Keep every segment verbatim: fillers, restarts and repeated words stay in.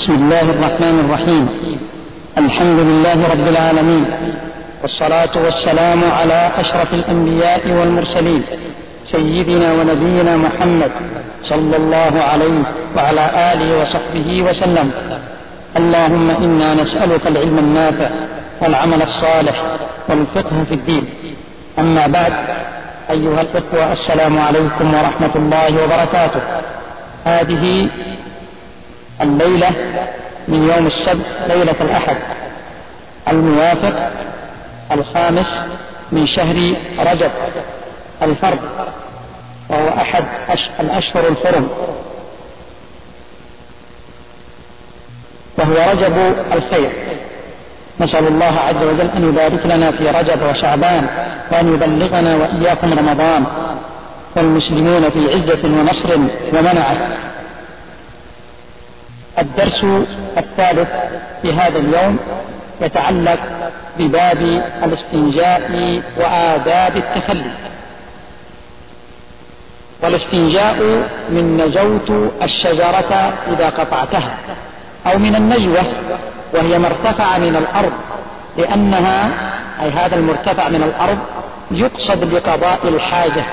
بسم الله الرحمن الرحيم. الحمد لله رب العالمين، والصلاة والسلام على أشرف الأنبياء والمرسلين، سيدنا ونبينا محمد صلى الله عليه وعلى آله وصحبه وسلم. اللهم إنا نسألك العلم النافع والعمل الصالح والفقه في الدين. أما بعد، أيها الإخوة، السلام عليكم ورحمة الله وبركاته. هذه الليلة من يوم السبت، ليلة الأحد، الموافق الخامس من شهر رجب الفرد، وهو أحد الأشهر الحرم، وهو رجب الخير. نسأل الله عز وجل أن يبارك لنا في رجب وشعبان، وأن يبلغنا وإياكم رمضان، والمسلمون في عزة ونصر ومنعه. الدرس الثالث في هذا اليوم يتعلق بباب الاستنجاء وآداب التخلي. والاستنجاء من نجوت الشجرة إذا قطعتها، أو من النجوة، وهي ما ارتفع من الأرض، لأنها أي هذا المرتفع من الأرض يقصد لقضاء الحاجة.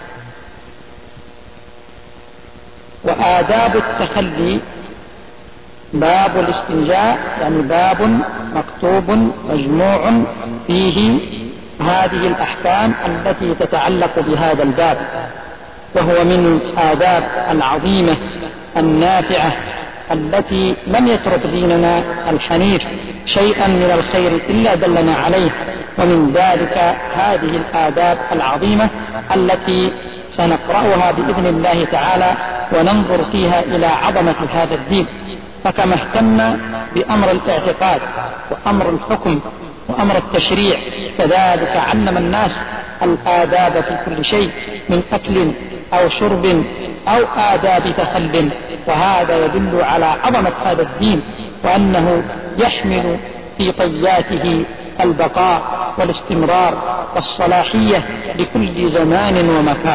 وآداب التخلي باب الاستنجاء، يعني باب مكتوب مجموع فيه هذه الأحكام التي تتعلق بهذا الباب، وهو من الآداب العظيمة النافعة التي لم يترك ديننا الحنيف شيئا من الخير إلا دلنا عليه. ومن ذلك هذه الآداب العظيمة التي سنقرأها بإذن الله تعالى، وننظر فيها إلى عظمة هذا الدين. فكما اهتم بأمر الاعتقاد وأمر الحكم وأمر التشريع، كذلك علم الناس الآداب في كل شيء، من أكل أو شرب أو آداب تخل. وهذا يدل على عظمة هذا الدين، وأنه يحمل في طياته البقاء والاستمرار والصلاحية لكل زمان ومكان.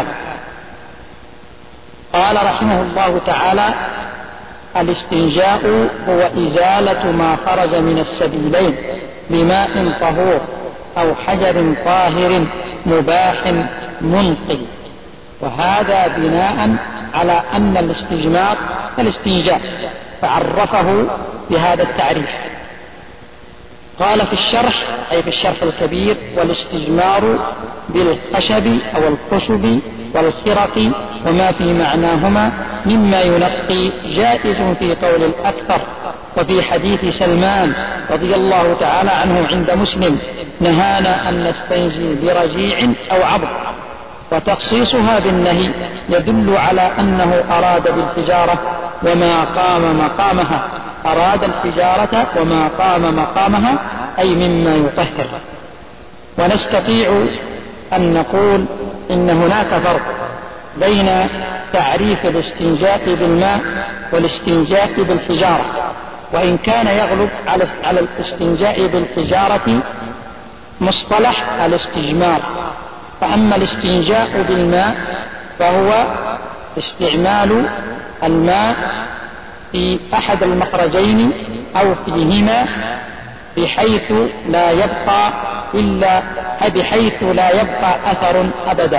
قال رحمه الله تعالى: الاستنجاء هو إزالة ما خرج من السبيلين بماء طهور أو حجر طاهر مباح منقي. وهذا بناء على أن الاستجمار الاستنجاء، فعرفه بهذا التعريف. قال في الشرح، أي في الشرح الكبير: والاستجمار بالخشب أو الخشب والخرق وما في معناهما مما ينقي جائز في قول الأكثر. وفي حديث سلمان رضي الله تعالى عنه عند مسلم: نهانا أن نستنجي برجيع أو عظم. وتخصيصها بالنهي يدل على أنه أراد بالحجارة وما قام مقامها، أراد الحجارة وما قام مقامها، أي مما يطهر. ونستطيع أن نقول إن هناك فرق بين تعريف الاستنجاء بالماء والاستنجاء بالحجارة، وإن كان يغلب على الاستنجاء بالحجارة مصطلح الاستجمار. فأما الاستنجاء بالماء فهو استعمال الماء في أحد المخرجين أو فيهما بحيث لا يبقى إلا بحيث لا يبقى أثر أبدا،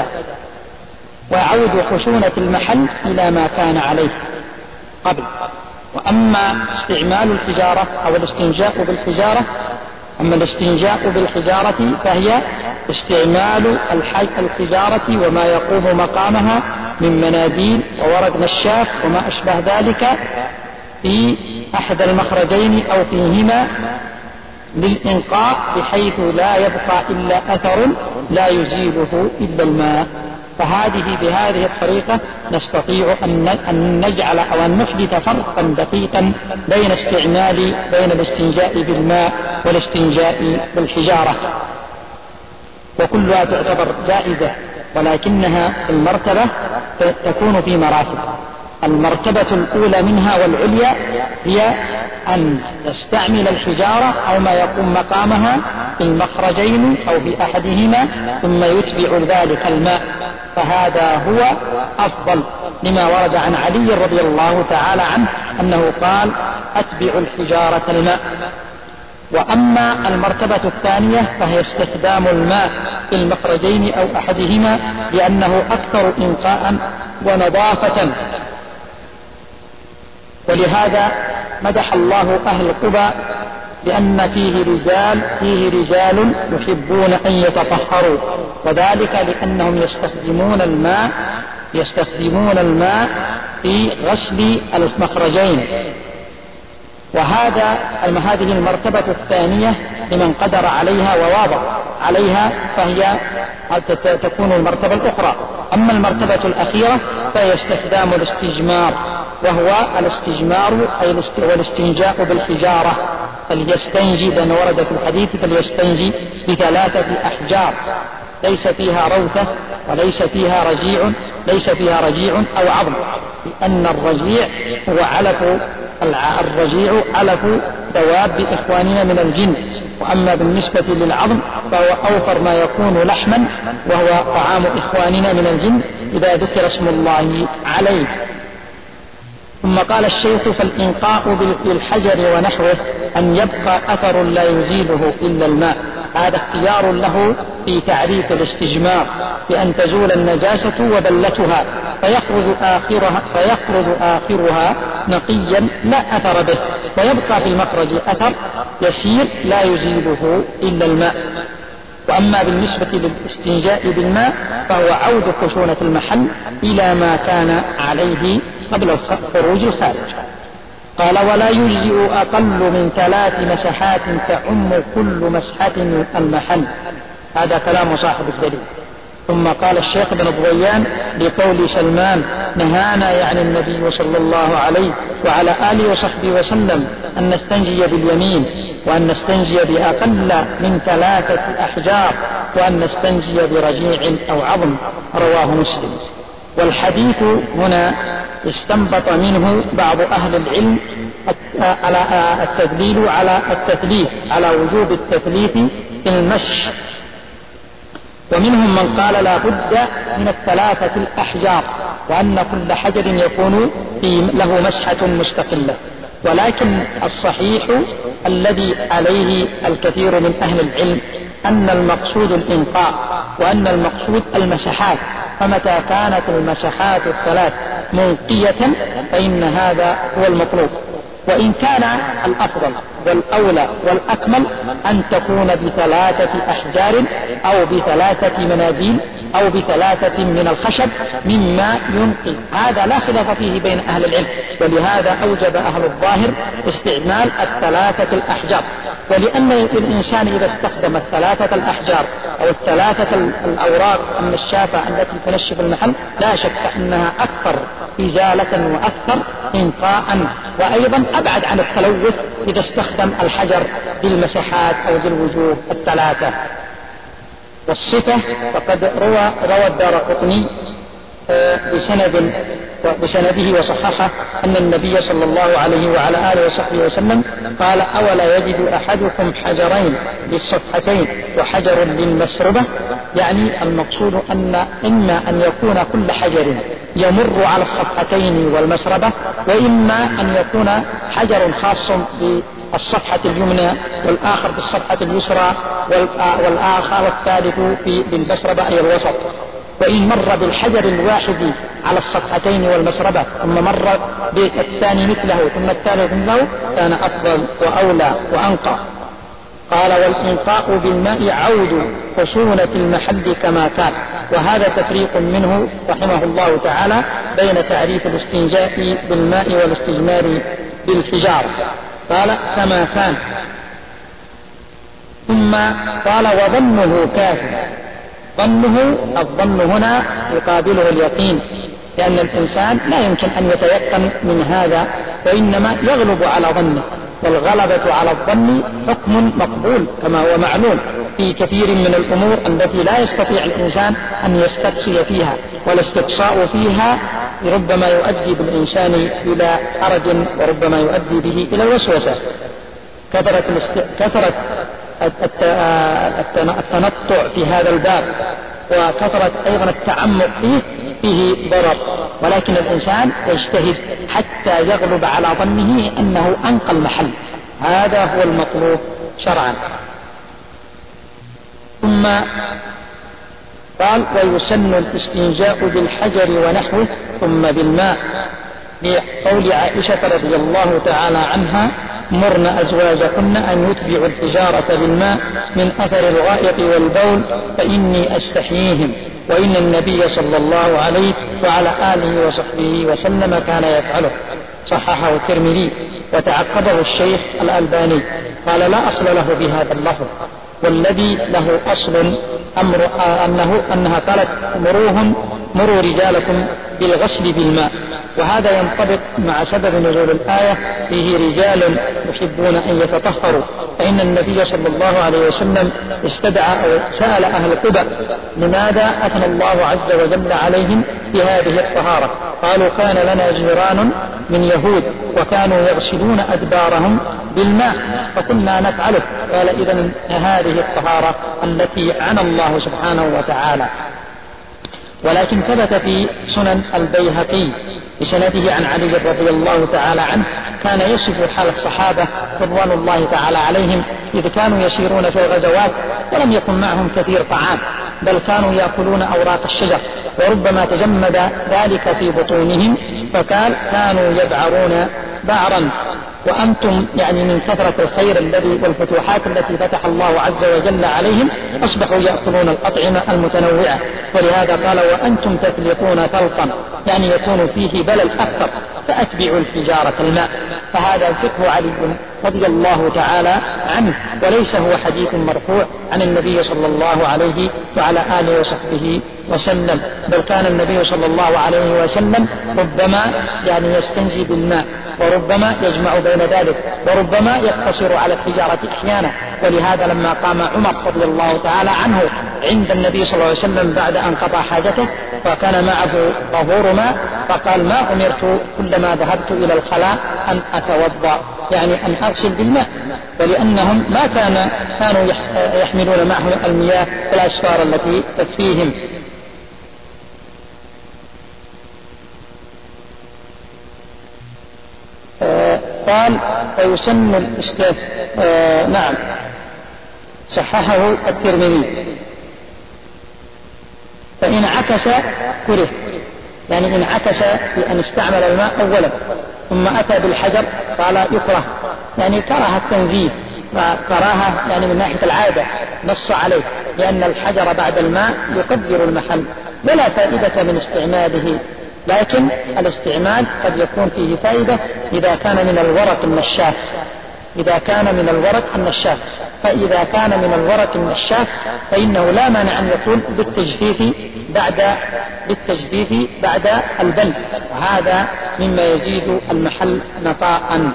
ويعود خشونة المحل إلى ما كان عليه قبل. وأما استعمال الحجارة أو الاستنجاء بالحجارة أما الاستنجاء بالحجارة فهي استعمال الحجارة وما يقوم مقامها من مناديل وورق نشاف وما أشبه ذلك في أحد المخرجين أو فيهما للإنقاء، بحيث لا يبقى إلا أثر لا يزيله إلا الماء. فهذه بهذه الطريقة نستطيع أن نجعل أو أن نحدث فرقا دقيقا بين استعمال بين الاستنجاء بالماء والاستنجاء بالحجارة، وكلها تعتبر جائزة، ولكنها في المرتبة تكون في مراتب. المرتبة الأولى منها والعليا هي أن يستعمل الحجارة أو ما يقوم مقامها في المخرجين أو في أحدهما ثم يتبع ذلك الماء، فهذا هو أفضل لما ورد عن علي رضي الله تعالى عنه أنه قال أتبع الحجارة الماء. وأما المرتبة الثانية فهي استخدام الماء في المخرجين أو أحدهما لأنه أكثر إنقاء ونظافة، ولهذا مدح الله أهل قبى بأن فيه رجال فيه رجال يحبون أن يتطهروا، وذلك لأنهم يستخدمون الماء يستخدمون الماء في غسل المخرجين. وهذا هذه المرتبة الثانية لمن قدر عليها وواظب عليها فهي تكون المرتبة الأخرى. أما المرتبة الأخيرة فهي استخدام الاستجمار، وهو الاستجمار أي والاستنجاء بالحجارة، فليستنجي لأن ورد في الحديث فليستنجي بثلاثة أحجار ليس فيها روثة وليس فيها رجيع ليس فيها رجيع أو عظم، لأن الرجيع هو علف الرجيع علف دواب إخواننا من الجن، وأما بالنسبة للعظم فهو أوفر ما يكون لحما وهو طعام إخواننا من الجن إذا ذكر اسم الله عليه. ثم قال الشيخ فالإنقاء بالحجر ونحوه أن يبقى أثر لا يزيله إلا الماء، هذا اختيار له في تعريف الاستجمار بأن تزول النجاسة وبلتها فيخرج آخرها, فيخرج آخرها نقيا لا أثر به، ويبقى في المخرج أثر يسير لا يزيله إلا الماء. وأما بالنسبة للاستنجاء بالماء فهو عود خشونة المحل إلى ما كان عليه قبل خروج الخارج. قال ولا يجزئ أقل من ثلاث مسحات تعم كل مسحة المحل، هذا كلام صاحب الدليل. ثم قال الشيخ بن ضويان لقول سلمان نهانا يعني النبي صلى الله عليه وعلى آله وصحبه وسلم أن نستنجي باليمين، وأن نستنجي بأقل من ثلاثة أحجار، وأن نستنجي برجيع أو عظم، رواه مسلم. والحديث هنا استنبط منه بعض أهل العلم على التدليل على التثليث على وجوب التثليث في المسح، ومنهم من قال لا بد من الثلاثة الأحجار وأن كل حجر يكون له مسحة مستقلة. ولكن الصحيح الذي عليه الكثير من أهل العلم أن المقصود الإنقاء وأن المقصود المسحات، فمتى كانت المسحات الثلاث منقية فإن هذا هو المطلوب. وإن كان الأفضل والأولى والأكمل أن تكون بثلاثة أحجار أو بثلاثة مناديل أو بثلاثة من الخشب مما ينقي، هذا لا خلاف فيه بين أهل العلم، ولهذا أوجب أهل الظاهر استعمال الثلاثة الأحجار. ولأن الإنسان إذا استخدم الثلاثة الأحجار أو الثلاثة الأوراق النشافة التي تنشف المحل لا شك أنها أكثر إزالة وأكثر إنقاء، وأيضا أبعد عن التلوث إذا استخدم الحجر بالمسحات أو بالوجوه الثلاثة. والصفة فقد روى روى الدارقطني بسند بسنده وصححه أن النبي صلى الله عليه وعلى آله وصحبه وسلم قال أولا يجد أحدكم حجرين للصفحتين وحجر للمسربة، يعني المقصود أن إما أن يكون كل حجر يمر على الصفحتين والمسربة، وإما أن يكون حجر خاص بالصفحة اليمنى والآخر بالصفحة اليسرى والآخر والثالث بالمسربة أي الوسط. وإن مر بالحجر الواحد على الصفحتين والمسربة ثم مر بالثاني مثله ثم الثالث مثله كان أفضل وأولى وأنقى. قال والإنقاء بالماء عود خشونة المحل كما كان، وهذا تفريق منه رحمه الله تعالى بين تعريف الاستنجاء بالماء والاستجمار بالحجارة. قال كما كان، ثم قال وظنه كافٍ. ظنه الظن هنا يقابله اليقين، لأن الإنسان لا يمكن أن يتيقن من هذا، وإنما يغلب على ظنه، والغلبة على الظن حكم مقبول كما هو معلوم في كثير من الأمور التي لا يستطيع الإنسان أن يستقصي فيها، والاستقصاء فيها ربما يؤدي بالإنسان إلى حرج وربما يؤدي به إلى الوسوسة. كثرة, الاست... كثرة التنطع في هذا الباب وكثرة أيضا التعمق فيه فيه ضرر، ولكن الإنسان يجتهد حتى يغلب على ظنه أنه أنقى المحل، هذا هو المطلوب شرعا. ثم قال ويسن الاستنجاء بالحجر ونحوه ثم بالماء، لقول عائشة رضي الله تعالى عنها مرن أزواجكن أن يتبعوا الحجارة بالماء من أثر الغائط والبول فإني أستحييهم، وإن النبي صلى الله عليه وعلى آله وصحبه وسلم كان يفعله. صححه الترمذي وتعقبه الشيخ الألباني، قال لا أصل له بهذا اللفظ، والذي له أصل أمر أنه أنها قالت مروهم مروا رجالكم بالغسل بالماء، وهذا ينطبق مع سبب نزول الآية فيه رجال يحبون أن يتطهروا، فإن النبي صلى الله عليه وسلم استدعى أو سأل أهل قباء لماذا أثنى الله عز وجل عليهم بهذه الطهارة، قالوا كان لنا جيران من يهود وكانوا يغسلون أدبارهم بالماء فكنا نفعله، قال إذن هذه الطهارة التي عنى الله سبحانه وتعالى. ولكن ثبت في سنن البيهقي بسنده عن علي رضي الله تعالى عنه كان يصف حال الصحابة رضوان الله تعالى عليهم إذ كانوا يسيرون في الغزوات ولم يكن معهم كثير طعام، بل كانوا يأكلون أوراق الشجر وربما تجمد ذلك في بطونهم، فقال كانوا يبعرون بعرا، وأنتم يعني من كثرة الخير الذي والفتوحات التي فتح الله عز وجل عليهم أصبحوا يأكلون الأطعمة المتنوعة، ولهذا قال وأنتم تفلقون ثلقا، يعني يكون فيه بلل أكثر فأتبعوا الحجارة الماء. فهذا فقه علي رضي الله تعالى عنه، وليس هو حديث مرفوع عن النبي صلى الله عليه وعلى آله وصحبه وسلم، بل كان النبي صلى الله عليه وسلم ربما يعني يستنجي بالماء وربما يجمع بين ذلك وربما يقتصر على الحجارة أحيانا. ولهذا لما قام عمر رضي الله تعالى عنه عند النبي صلى الله عليه وسلم بعد أن قضى حاجته فكان معه طهور ماء، فقال ما أمرت كلما ذهبت إلى الخلاء أن أتوضأ، يعني أن أغسل بالماء، ولأنهم ما كان كانوا يحملون معهم المياه في الأسفار التي تكفيهم. آه قال ويسن الاستاذ آه نعم صححه الترمذي، فإن عكس كره، يعني إن عكس في أن استعمل الماء أولا ثم أتى بالحجر قال يكره، يعني كره التنزيه وكراهة يعني من ناحية العادة نص عليه، لأن الحجر بعد الماء يقدر المحل ولا فائدة من استعماله، لكن الاستعمال قد يكون فيه فائدة إذا كان من الورق النشاف، إذا كان من الورق النشاف فإذا كان من الورق النشاف فإنه لا مانع أن يكون بالتجفيف بعد بالتجفيف بعد البل، وهذا مما يزيد المحل نقاء.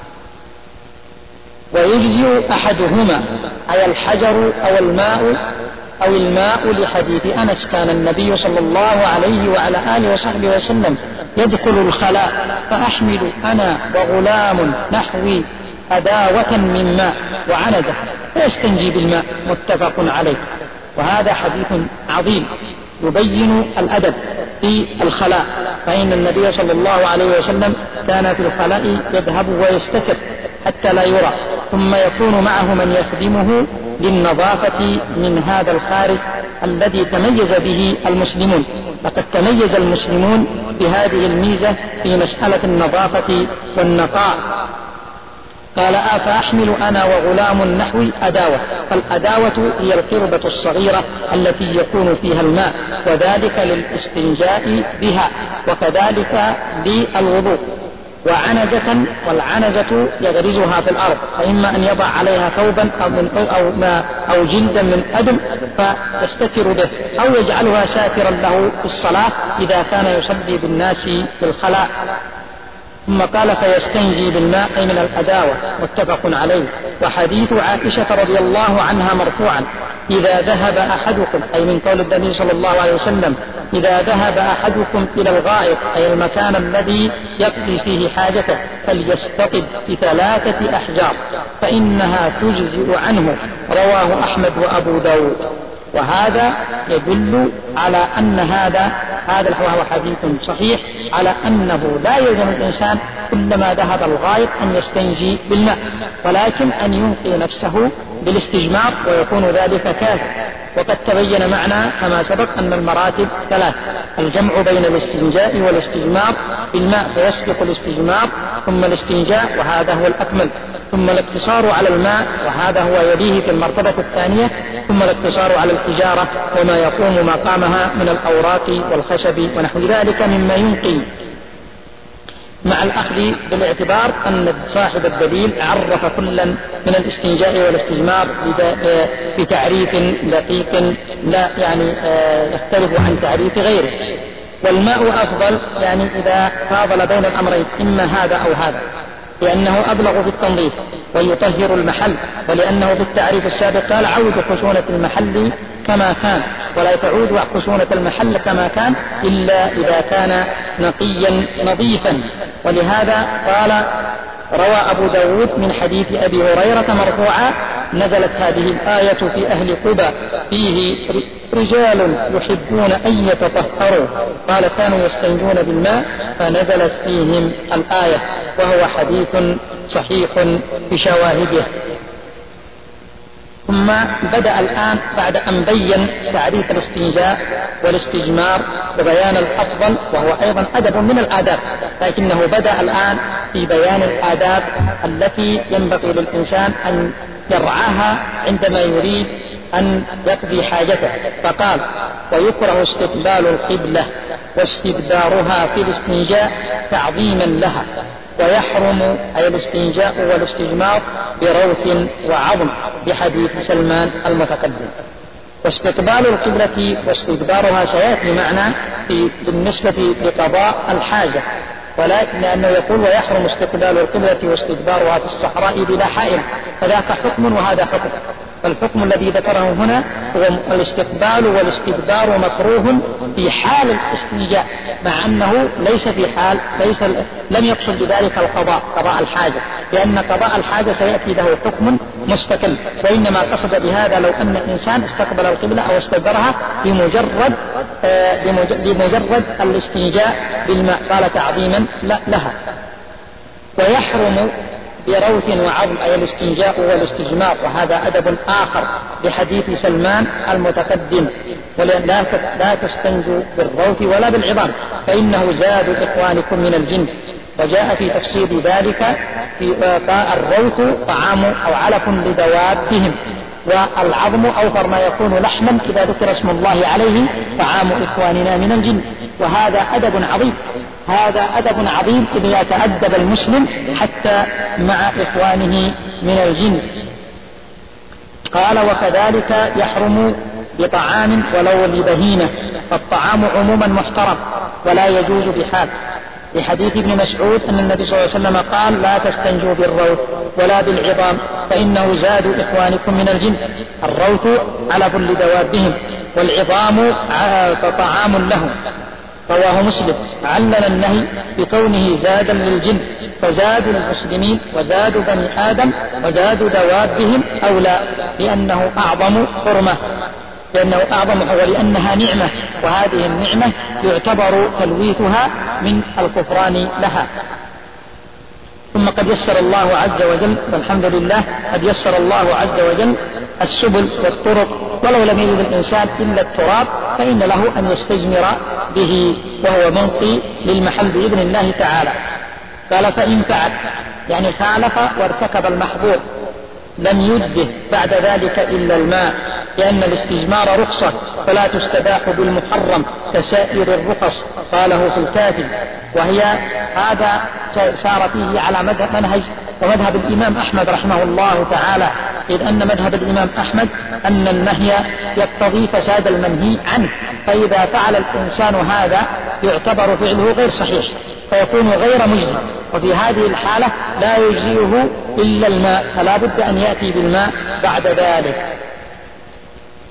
ويجزئ أحدهما أي الحجر أو الماء أو الماء لحديث أنس كان النبي صلى الله عليه وعلى آله وصحبه وسلم يدخل الخلاء فأحمل أنا وغلام نحوي أداوة من ماء وعنزة فيستنجي بالماء، متفق عليه. وهذا حديث عظيم يبين الأدب في الخلاء، فإن النبي صلى الله عليه وسلم كان في الخلاء يذهب ويستتر حتى لا يرى، ثم يكون معه من يخدمه للنظافة من هذا الخارج الذي تميز به المسلمون. لقد تميز المسلمون بهذه الميزة في مسألة النظافة والنقاء. قال أفأحمل أنا وغلام نحوي أداوة، فالأداوة هي القربة الصغيرة التي يكون فيها الماء، وذلك للاستنجاء بها وكذلك للوضوء. وعنزة، والعنزة يغرزها في الأرض، فإما أن يضع عليها ثوبا أو, من أو, ما أو جلدا من أدم فيستتر به، أو يجعلها ساترا له في الصلاة إذا كان يصلي بالناس في الخلاء. ثم قال فيستنجي بالماء من الأداوة، متفق عليه. وحديث عائشة رضي الله عنها مرفوعا إذا ذهب أحدكم، أي من قول النبي صلى الله عليه وسلم إذا ذهب أحدكم إلى الغائط، أي المكان الذي يقضي فيه حاجته، فليستطب بثلاثة أحجار فإنها تجزئ عنه. رواه أحمد وأبو داود. وهذا يدل على أن هذا هذا هو حديث صحيح على أنه لا يلزم الإنسان كلما ذهب الغائط أن يستنجي بالماء، ولكن أن ينقي نفسه بالاستجمار ويكون ذلك كافٍ. وقد تبين معنا كما سبق أن المراتب ثلاث: الجمع بين الاستنجاء والاستجمار بالماء فيسبق الاستجمار، ثم الاستنجاء وهذا هو الأكمل، ثم الاقتصار على الماء وهذا هو يليه في المرتبة الثانية، ثم الاقتصار على الحجارة وما يقوم مقامها من الأوراق والخشب ونحو ذلك مما ينقي، مع الأخذ بالاعتبار أن صاحب الدليل عرف كلا من الاستنجاء والاستجمار بتعريف دقيق لا يعني يختلف عن تعريف غيره. والماء أفضل يعني إذا فاضل بين الأمرين، إما هذا أو هذا، لأنه أبلغ في التنظيف ويطهر المحل، ولأنه في التعريف السابق قال عود خشونة المحل كما كان، ولا تعود خشونة المحل كما كان إلا إذا كان نقيا نظيفا. ولهذا قال روى أبو داود من حديث أبي هريرة مرفوعا: نزلت هذه الآية في أهل قبى فيه رجال يحبون أن يتطهروا، قال كانوا يستنجون بالماء فنزلت فيهم الآية، وهو حديث صحيح بشواهده. ثم بدأ الآن بعد أن بين تعريف الاستنجاء والاستجمار وبيان الأفضل، وهو أيضا أدب من الآداب، لكنه بدأ الآن في بيان الآداب التي ينبغي للإنسان أن يرعاها عندما يريد أن يقضي حاجته. فقال: ويكره استقبال القبلة واستدبارها في الاستنجاء تعظيما لها، ويحرم أي الاستنجاء والاستجمار بروث وعظم بحديث سلمان المتقدم. واستقبال القبلة واستدبارها سيأتي معنا في بالنسبة لقضاء الحاجة، ولكن لأنه يقول ويحرم استقبال القبلة واستدبارها في الصحراء بلا حائل، فذاك حكم وهذا حكم. فالحكم الذي ذكره هنا هو الاستقبال والاستدبار مكروه في حال الاستنجاء، مع أنه ليس في حال ليس لم يقصد بذلك القضاء قضاء الحاجة، لأن قضاء الحاجة سيأتي له حكم مستقل، وإنما قصد بهذا لو أن الإنسان استقبل القبلة أو استدبرها بمجرد آه بمجرد الاستنجاء بالماء، قال تعظيما لا لها. ويحرم بروث وعظم أي الاستنجاء والاستجمار، وهذا أدب آخر لحديث سلمان المتقدم: ولا لا تستنجوا بالروث ولا بالعظام فإنه زاد إخوانكم من الجن. وجاء في تفسير ذلك في الروث طعام أو علف لدوابهم، والعظم أوفر ما يكون لحما إذا ذكر اسم الله عليه طعام إخواننا من الجن. وهذا أدب عظيم، هذا أدب عظيم إذا يتأدب المسلم حتى مع إخوانه من الجن. قال: وكذلك يحرم بطعام ولو لبهيمة، فالطعام عموما محترم ولا يجوز بحال، لحديث ابن مسعود أن النبي صلى الله عليه وسلم قال: لا تستنجوا بالروث ولا بالعظام فإنه زاد إخوانكم من الجن. الروث علف لدوابهم والعظام طعام لهم. رواه مسلم. علل النهي بكونه زادا للجن، فزادوا المسلمين وزادوا بني آدم وزادوا دوابهم أولى، لأنه أعظم حرمة لأنه أعظم ولأنها نعمة، وهذه النعمة يعتبر تلويثها من الكفران لها. ثم قد يسر الله عز وجل، والحمد لله قد يسر الله عز وجل السبل والطرق، ولو لم يجد الإنسان إلا التراب فإن له أن يستجمر به وهو منقي للمحل بإذن الله تعالى. قال: فإن فعل يعني خالف وارتكب المحظور لم يجزه بعد ذلك إلا الماء، لأن الاستجمار رخصة فلا تستباح بالمحرم كسائر الرخص، قاله في الكافي. وهي هذا سار فيه على منهج ومذهب الإمام أحمد رحمه الله تعالى، إذ أن مذهب الإمام أحمد أن النهي يقتضي فساد المنهي عنه، فإذا فعل الإنسان هذا يعتبر فعله غير صحيح فيكون غير مجزي، وفي هذه الحالة لا يجزئه إلا الماء، فلا بد أن يأتي بالماء بعد ذلك.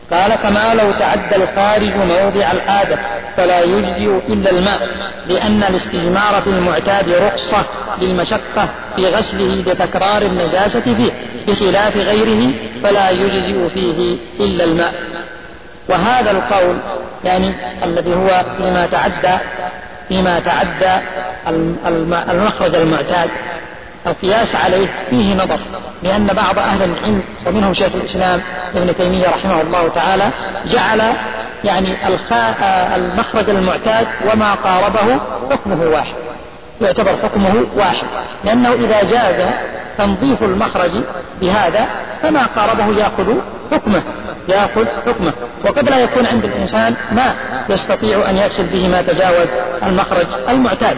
قال كما لو تعدى الخارج موضع العادة فلا يجزئ إلا الماء، لأن الاستجمار في المعتاد رخصة للمشقة في غسله لتكرار النجاسة فيه، بخلاف غيره فلا يجزئ فيه إلا الماء. وهذا القول يعني الذي هو فيما تعدى فيما تعدى المخرج المعتاد، القياس عليه فيه نظر، لأن بعض أهل العلم ومنهم شيخ الإسلام ابن تيمية رحمه الله تعالى جعل يعني المخرج المعتاد وما قاربه حكمه واحد، يعتبر حكمه واحد، لأنه إذا جاز تنظيف المخرج بهذا فما قاربه يأخذ حكمه يأخذ حكمه وقد لا يكون عند الإنسان ما يستطيع أن يغسل به ما تجاوز المخرج المعتاد.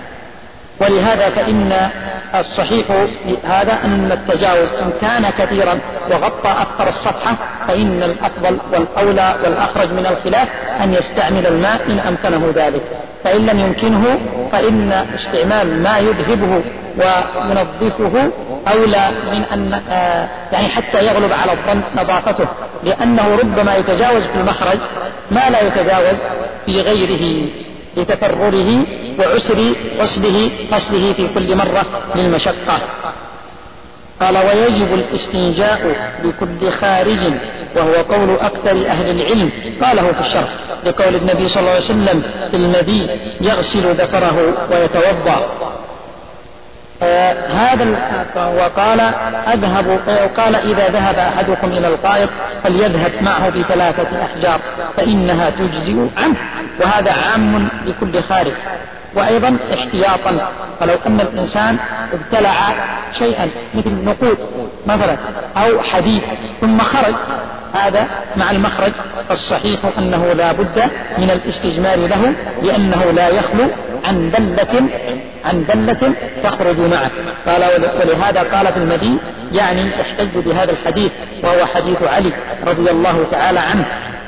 ولهذا فإن الصحيح هذا أن التجاوز إن كان كثيرا وغطى أكثر الصفحة فإن الأفضل والأولى والأخرج من الخلاف أن يستعمل الماء إن أمكنه ذلك، فإن لم يمكنه فإن استعمال ما يذهبه وينظفه أولى من أن يعني حتى يغلب على الظن نظافته، لأنه ربما يتجاوز في المخرج ما لا يتجاوز في غيره لتكرره وعسر غسله غسله في كل مرة للمشقة. قال ويجب الاستنجاء بكل خارج، وهو قول أكثر أهل العلم، قاله في الشرح لقول النبي صلى الله عليه وسلم في المذي يغسل ذكره ويتوضأ. آه هذا وقال أذهب قال إذا ذهب أحدكم إلى الغائط فليذهب معه بثلاثة أحجار فإنها تجزئ عنه، وهذا عام لكل خارج. وأيضا احتياطا، فلو أن الإنسان ابتلع شيئا مثل نقود مثلا أو حديد ثم خرج، هذا مع المخرج الصحيح أنه لا بد من الاستجمار له، لأنه لا يخلو عن دلة عن دلة تخرج معه. قال ولهذا قال في المذي يعني احتج بهذا الحديث وهو حديث علي رضي الله تعالى عنه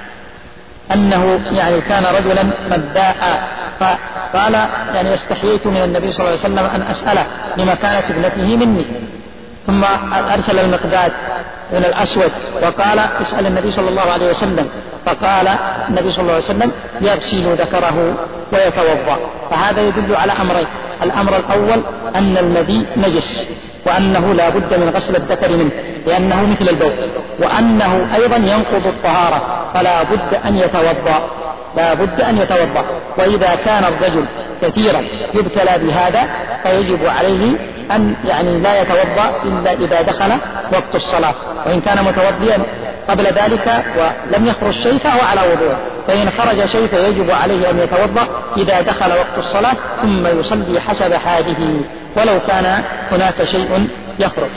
أنه يعني كان رجلا مذاء، فقال يعني استحييت من النبي صلى الله عليه وسلم أن أسأله لما كانت ابنته مني، ثم أرسل المقداد بن الأسود وقال اسأل النبي صلى الله عليه وسلم، فقال النبي صلى الله عليه وسلم يغسل ذكره ويتوضأ. فهذا يدل على أمرين: الأمر الأول أن المذي نجس وأنه لا بد من غسل الذكر منه لأنه مثل البول، وأنه أيضا ينقض الطهارة فلا بد أن يتوضأ لا بد أن يتوضأ. وإذا كان الرجل كثيرا يبتلى بهذا فيجب عليه أن يعني لا يتوضأ إلا إذا دخل وقت الصلاة، وإن كان متوضئا قبل ذلك ولم يخرج شيء فهو على وضوء، فإن خرج شيء فيجب عليه أن يتوضأ إذا دخل وقت الصلاة ثم يصلي حسب حاله ولو كان هناك شيء يخرج.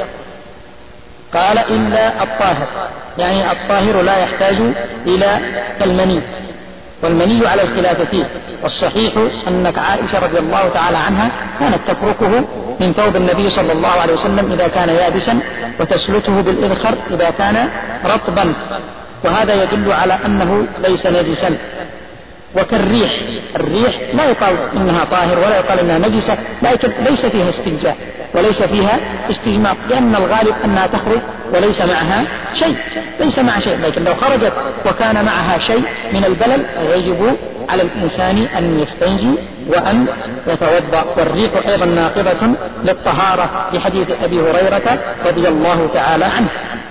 قال إلا الطاهر، يعني الطاهر لا يحتاج إلى المني، والمني على الخلاف فيه، والصحيح أنك عائشة رضي الله تعالى عنها كانت تفركه من ثوب النبي صلى الله عليه وسلم إذا كان يابسا وتسلته بالإذخر إذا كان رطبا، وهذا يدل على أنه ليس نجسا. وكالريح، الريح لا يقال إنها طاهر ولا يقال إنها نجسة، لكن ليس فيها استنجاء وليس فيها استجمار، لأن الغالب أنها تخرج وليس معها شيء ليس معها شيء لكن لو خرجت وكان معها شيء من البلل يجب على الإنسان أن يستنجي وأن يتوضأ. والريح أيضا ناقضة للطهارة لحديث أبي هريرة رضي الله تعالى عنه.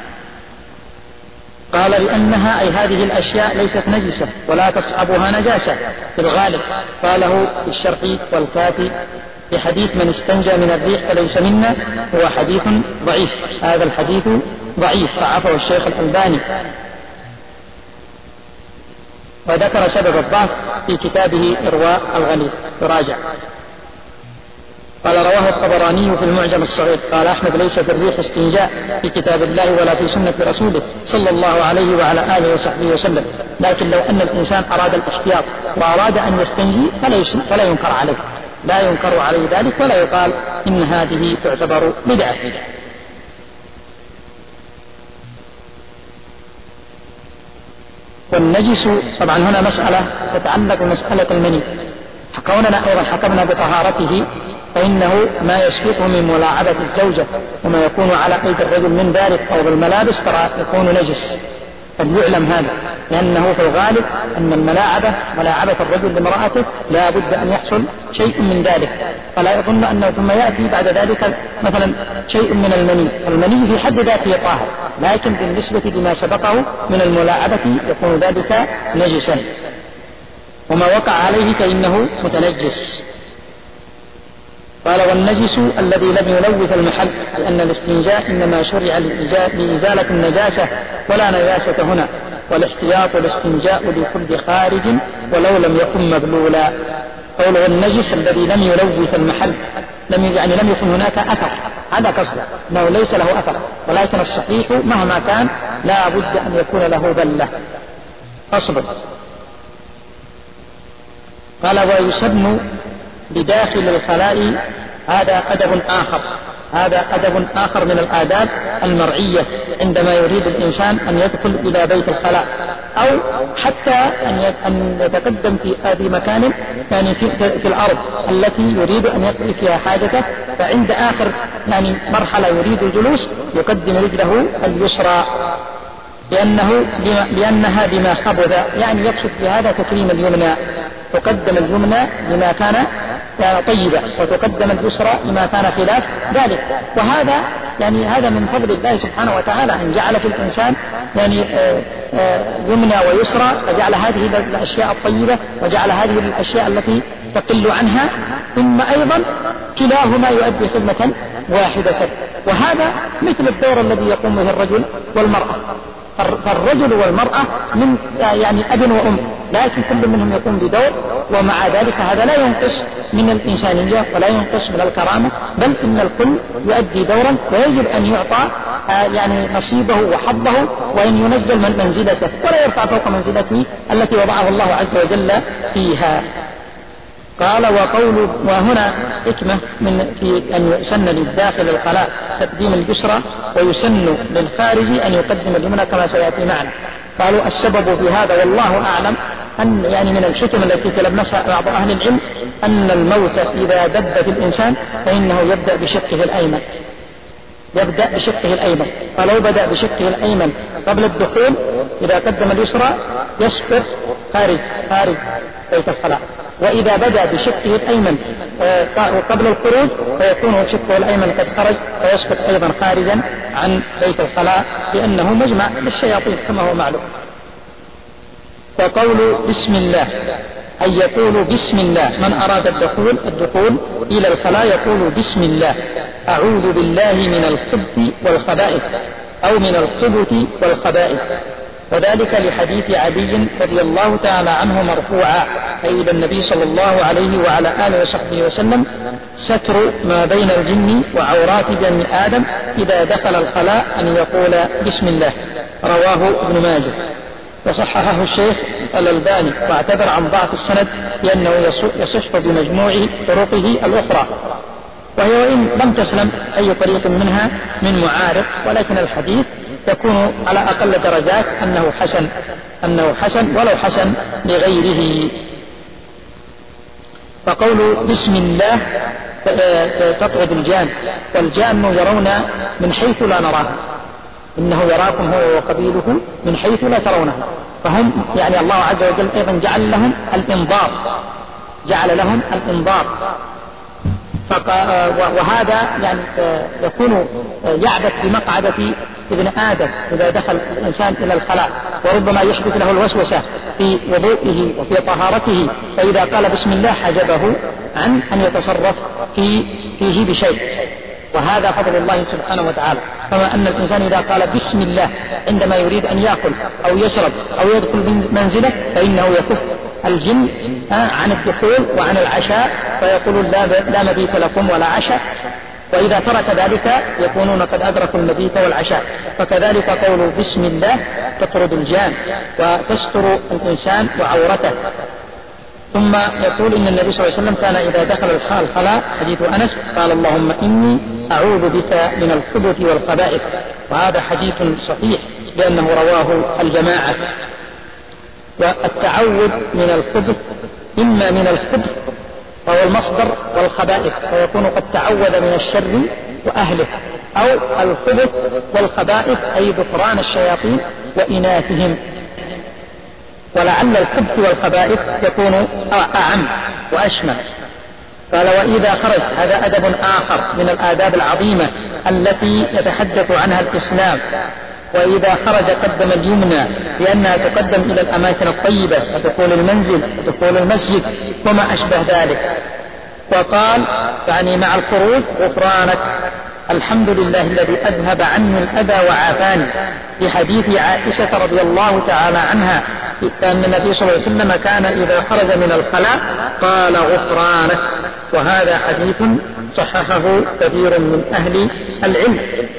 قال لأنها أي هذه الأشياء ليست نجسة ولا تصحبها نجاسة في الغالب. قاله في الشرح والكافي في حديث من استنجى من الريح فليس منا، هو حديث ضعيف، هذا الحديث ضعيف فعفه الشيخ الألباني، وذكر سبب الضعف في كتابه إرواء الغليل، يراجع. قال رواه الطبراني في المعجم الصغير. قال أحمد ليس في الريح استنجاء في كتاب الله ولا في سنة رسوله صلى الله عليه وعلى آله وصحبه وسلم، لكن لو أن الإنسان أراد الاحتياط وأراد أن يستنجي فلا ينكر عليه لا ينكر عليه ذلك ولا يقال إن هذه تعتبر بدعة. والنجس طبعا هنا مسألة تتعلق بمسألة المني، كوننا أيضا حكمنا بطهارته فإنه ما يسبقه من ملاعبة الزوجة وما يكون على قيد الرجل من ذلك أو بالملابس ترى يكون نجس، فليعلم هذا، لأنه في الغالب أن الملاعبة ملاعبة الرجل لامرأته لا بد أن يحصل شيء من ذلك، فلا يظن أنه ثم يأتي بعد ذلك مثلا شيء من المني. المني في حد ذاته طاهر، لكن بالنسبة لما سبقه من الملاعبة يكون ذلك نجسا، وما وقع عليه فإنه متنجس. قال: والنجس الذي لم يلوث المحل، لأن الاستنجاء إنما شرع لإزالة النجاسة ولا نجاسة هنا، والاحتياط الاستنجاء لكل خارج ولو لم يكن مبلولا. قوله النجس الذي لم يلوث المحل، لم يعني لم يكن هناك أثر، هذا قصده، أنه ليس له أثر، ولكن الصحيح مهما كان لا بد أن يكون له بلة. أصبر. قال: ويسن بداخل الخلاء، هذا أدب آخر، هذا أدب آخر من الآداب المرعية عندما يريد الإنسان أن يدخل إلى بيت الخلاء، أو حتى أن يتقدم في مكان يعني في, في الأرض التي يريد أن يقضي فيها حاجته، فعند آخر يعني مرحلة يريد الجلوس يقدم رجله اليسرى، لأنه لأنها بما خبث، يعني يقصد في هذا تكريم اليمنى، تقدم اليمنى لما كان طيبة وتقدم اليسرى لما كان خلاف ذلك. وهذا يعني هذا من فضل الله سبحانه وتعالى أن جعل في الإنسان يعني يمنى ويسرى، فجعل هذه الأشياء الطيبة وجعل هذه الأشياء التي تقل عنها، ثم أيضا كلاهما يؤدي خدمة واحدة. وهذا مثل الدور الذي يقوم به الرجل والمرأة، فالرجل والمرأة من يعني أب وأم، لكن كل منهم يقوم بدور، ومع ذلك هذا لا ينقص من الإنسانية ولا ينقص من الكرامة، بل إن الكل يؤدي دورا، ويجب أن يعطى يعني نصيبه وحظه، وأن ينزل من منزلته ولا يرفع فوق منزلته التي وضعه الله عز وجل فيها. قال: وقول وهنا حكمة من في أن يسن للداخل الخلاء تقديم اليسرى، ويسن للخارج أن يقدم اليمنى كما سيأتي معنا. قالوا السبب في هذا والله أعلم أن يعني من الحكم التي تلمسها بعض أهل العلم أن الموت إذا دب في الإنسان فإنه يبدأ بشقه الأيمن، يبدأ بشقه الأيمن، فلو بدأ بشقه الأيمن قبل الدخول إذا قدم اليسرى يسقط خارج خارج بيت الخلاء، وإذا بدأ بشقه الأيمن قبل الخروج فيكون شقه الأيمن قد خرج فيسقط أيضا خارجا عن بيت الخلاء، لأنه مجمع للشياطين كما هو معلوم. وقول بسم الله أن يقول بسم الله، من أراد الدخول الدخول إلى الخلاء يقول بسم الله، أعوذ بالله من الخبث والخبائث أو من الخبث والخبائث، وذلك لحديث علي رضي الله تعالى عنه مرفوعا إلى النبي صلى الله عليه وعلى آله وصحبه وسلم: ستر ما بين الجن وعورات بني آدم إذا دخل الخلاء أن يقول بسم الله. رواه ابن ماجه، وصححه الشيخ الألباني، واعتذر عن ضعف السند لأنه يصح بمجموع طرقه الأخرى، وهي وإن لم تسلم أي طريق منها من معارض، ولكن الحديث يكون على أقل درجات أنه حسن أنه حسن ولو حسن لغيره. فقول بسم الله تطرد الجان، والجان يرون من حيث لا نراه، إنه يراكم هو وقبيله من حيث لا ترونه، فهم يعني الله عز وجل أيضا جعل لهم الإنظار، جعل لهم الإنظار وهذا يعني يكون يعبث بمقعدة ابن آدم إذا دخل الإنسان إلى الخلاء، وربما يحدث له الوسوسة في وضوئه وفي طهارته، فإذا قال بسم الله حجبه عن أن يتصرف في فيه بشيء، وهذا فضل الله سبحانه وتعالى. كما أن الإنسان إذا قال بسم الله عندما يريد أن يأكل أو يشرب أو يدخل منزله فإنه يكف الجن عن الدخول وعن العشاء، فيقولون لا مبيت لكم ولا عشاء، وإذا ترك ذلك يكونون قد أدركوا المبيت والعشاء. فكذلك قول بسم الله تطرد الجان وتستر الإنسان وعورته. ثم يقول إن النبي صلى الله عليه وسلم كان إذا دخل الخلاء، حديث أنس، قال اللهم إني أعوذ بك من الخبث والخبائث، وهذا حديث صحيح لأنه رواه الجماعة. والتعوذ من الخبث إما من الخبث وهو المصدر والخبائث، فيكون قد تعوذ من الشر وأهله، أو الخبث والخبائث أي ذكران الشياطين وإناثهم. ولعل الخبث والخبائث يكون أعم وأشمل. قال وإذا خرج، هذا أدب آخر من الآداب العظيمة التي يتحدث عنها الإسلام. وإذا خرج قدم اليمنى لأنها تقدم إلى الأماكن الطيبة ودخول المنزل ودخول المسجد وما أشبه ذلك. وقال يعني مع الخروج غفرانك، الحمد لله الذي أذهب عني الأذى وعافاني، في حديث عائشة رضي الله تعالى عنها أن النبي صلى الله عليه وسلم كان إذا خرج من الخلاء قال غفرانك، وهذا حديث صححه كثير من أهل العلم.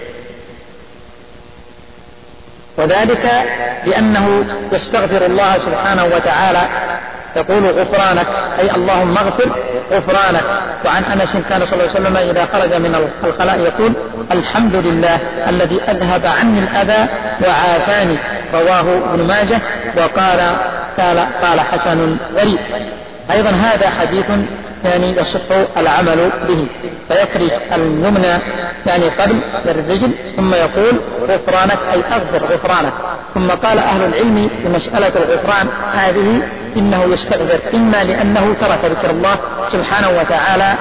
وذلك لأنه يستغفر الله سبحانه وتعالى يقول غفرانك أي اللهم اغفر غفرانك. وعن أنس كان صلى الله عليه وسلم إذا خرج من الخلاء يقول الحمد لله الذي أذهب عني الأذى وعافاني، رواه ابن ماجه وقال قال, قال حسن غريب. أيضا هذا حديث يعني يصح العمل به، فيخرج اليمنى يعني قبل الرجل ثم يقول غفرانك أي أغفر غفرانك. ثم قال أهل العلم في مسألة الغفران هذه إنه يستغفر إما لأنه ترك ذكر الله سبحانه وتعالى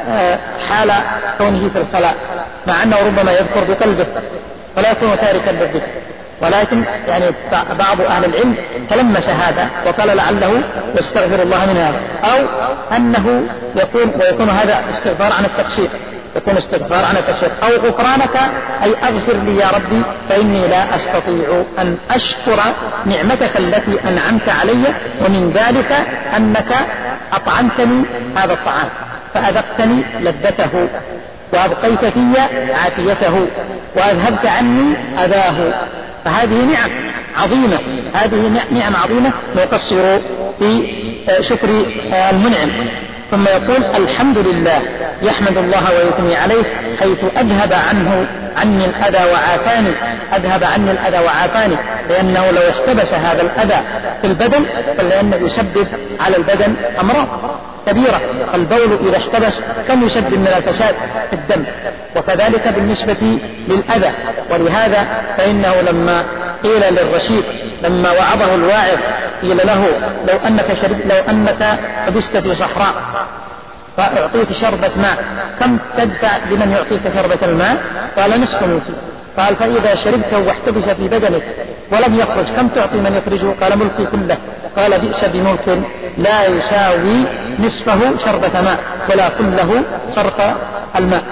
حال كونه في الخلاء، مع أنه ربما يذكر بقلبه فلا يكون تاركا للذكر، ولكن يعني بعض أهل العلم تلمس هذا وقال لعله يستغفر الله من هذا، أو أنه يكون ويكون هذا استغفار عن التقصير، يكون استغفار عن التقصير. أو غفرانك أي أغفر لي يا ربي فإني لا أستطيع أن أشكر نعمتك التي أنعمت علي، ومن ذلك أنك أطعمتني هذا الطعام فأذقتني لذته وأبقيت في عافيته وأذهبت عني أذاه، فهذه نعم عظيمة، هذه نعم عظيمة نقصر في شكر المنعم. ثم يقول الحمد لله، يحمد الله ويثني عليه حيث أذهب عنه عني الأذى وعافاني، أذهب عني الأذى وعافاني، لأنه لو احتبس هذا الأذى في البدن فلأنه يسبب على البدن أمراض كبيرة. البول إذا احتبس كم يسبب من الفساد في الدم، وكذلك بالنسبة للأذى. ولهذا فإنه لما قيل للرشيد لما وعظه الواعظ قيل له لو أنك, شرب لو أنك حبست في صحراء فأعطيت شربة ماء كم تدفع لمن يعطيك شربة الماء؟ قال نصف ملكي. قال فإذا شربته واحتبس في بدنك ولم يخرج كم تعطي من يخرجه؟ قال ملكي كله. قال بئس بملك لا يساوي نصفه شربة ماء ولا كله صرف الماء.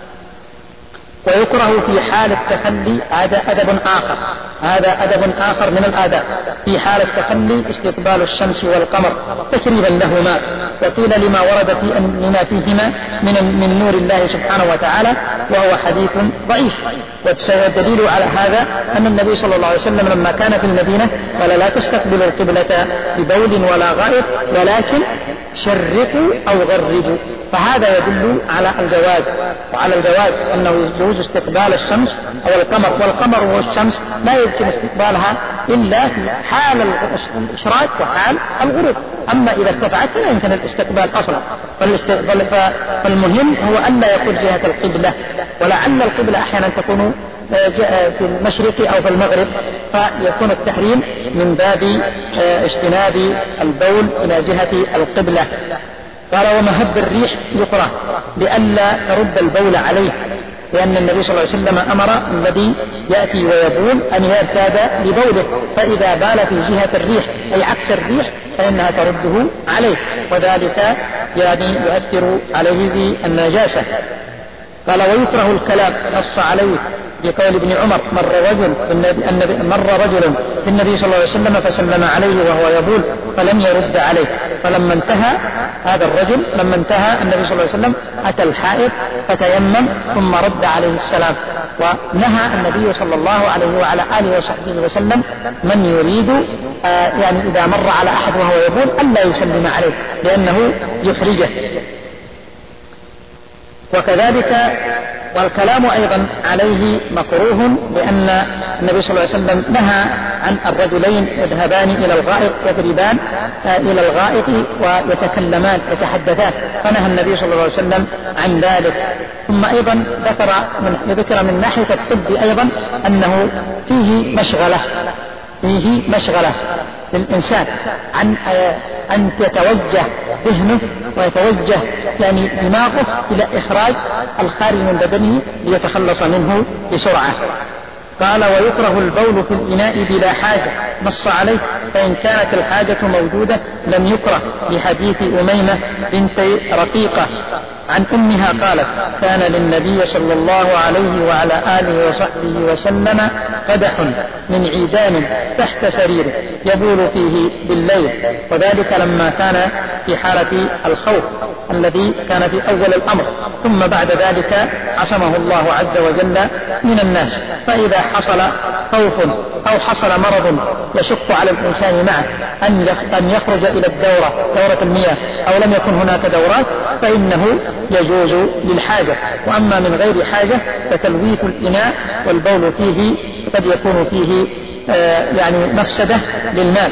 ويكره في حال التخلي، هذا أدب آخر، هذا أدب آخر من الآداب، في حال التخلي استقبال الشمس والقمر تشريبا لهما، وقيل لما ورد في لما فيهما من, من نور الله سبحانه وتعالى، وهو حديث ضعيف. والدليل على هذا أن النبي صلى الله عليه وسلم لما كان في المدينة قال لا تستقبلوا القبلة ببول ولا غائط ولكن شرقوا أو غربوا، فهذا يدل على الجواز، وعلى الجواز أنه يجوز استقبال الشمس أو القمر، والقمر والشمس لا يمكن استقبالها إلا في حال الإشراق وحال الغروب، أما إذا ارتفعت فلا يمكن الاستقبال أصلا. فالمهم هو أن لا يكون جهة القبلة، ولعل القبلة أحيانا تكون في المشرق أو في المغرب، فيكون التحريم من باب اجتناب البول إلى جهة القبلة. قال ومهب الريح يكره لئلا ترد البول عليه، لأن النبي صلى الله عليه وسلم أمر الذي يأتي ويبول أن يرتاد لبوله، فإذا بال في جهة الريح أي عكس الريح فإنها ترده عليه، وذلك يعني يؤثر عليه بالنجاسة. قال ويكره الكلام، نص عليه بقول ابن عمر مر رجل النبي مر رجل في النبي صلى الله عليه وسلم فسلم عليه وهو يبول فلم يرد عليه، فلما انتهى هذا الرجل لما انتهى النبي صلى الله عليه وسلم أتى الحائط فتيمم ثم رد عليه السلام. ونهى النبي صلى الله عليه وعلى آله وصحبه وسلم من يريد آه يعني إذا مر على أحد وهو يبول ألا يسلم عليه لأنه يحرجه. وكذلك والكلام أيضا عليه مكروه، لأن النبي صلى الله عليه وسلم نهى عن الرجلين يذهبان إلى الغائط يضربان إلى الغائط ويتكلمان يتحدثان، فنهى النبي صلى الله عليه وسلم عن ذلك. ثم أيضا ذكر من, ذكر من ناحية الطب أيضا أنه فيه مشغلة فيه مشغلة للإنسان عن أن يتوجه ذهنه ويتوجه يعني دماغه إلى إخراج الخارج من بدنه ليتخلص منه بسرعة. قال: ويكره البول في الإناء بلا حاجة، نص عليه، فإن كانت الحاجة موجودة لم يكره، لحديث أميمة بنت رقيقة عن أمها قالت: كان للنبي صلى الله عليه وعلى آله وصحبه وسلم قدح من عيدان تحت سريره يبول فيه بالليل، وذلك لما كان في حالة الخوف الذي كان في أول الأمر، ثم بعد ذلك عصمه الله عز وجل من الناس. فإذا حصل خوف أو حصل مرض يشق على الإنسان معه أن يخرج إلى الدورة دورة المياه أو لم يكن هناك دورات فإنه يجوز للحاجة. وأما من غير حاجة فتلويث الإناء والبول فيه قد يكون فيه آه يعني مفسدة للمال.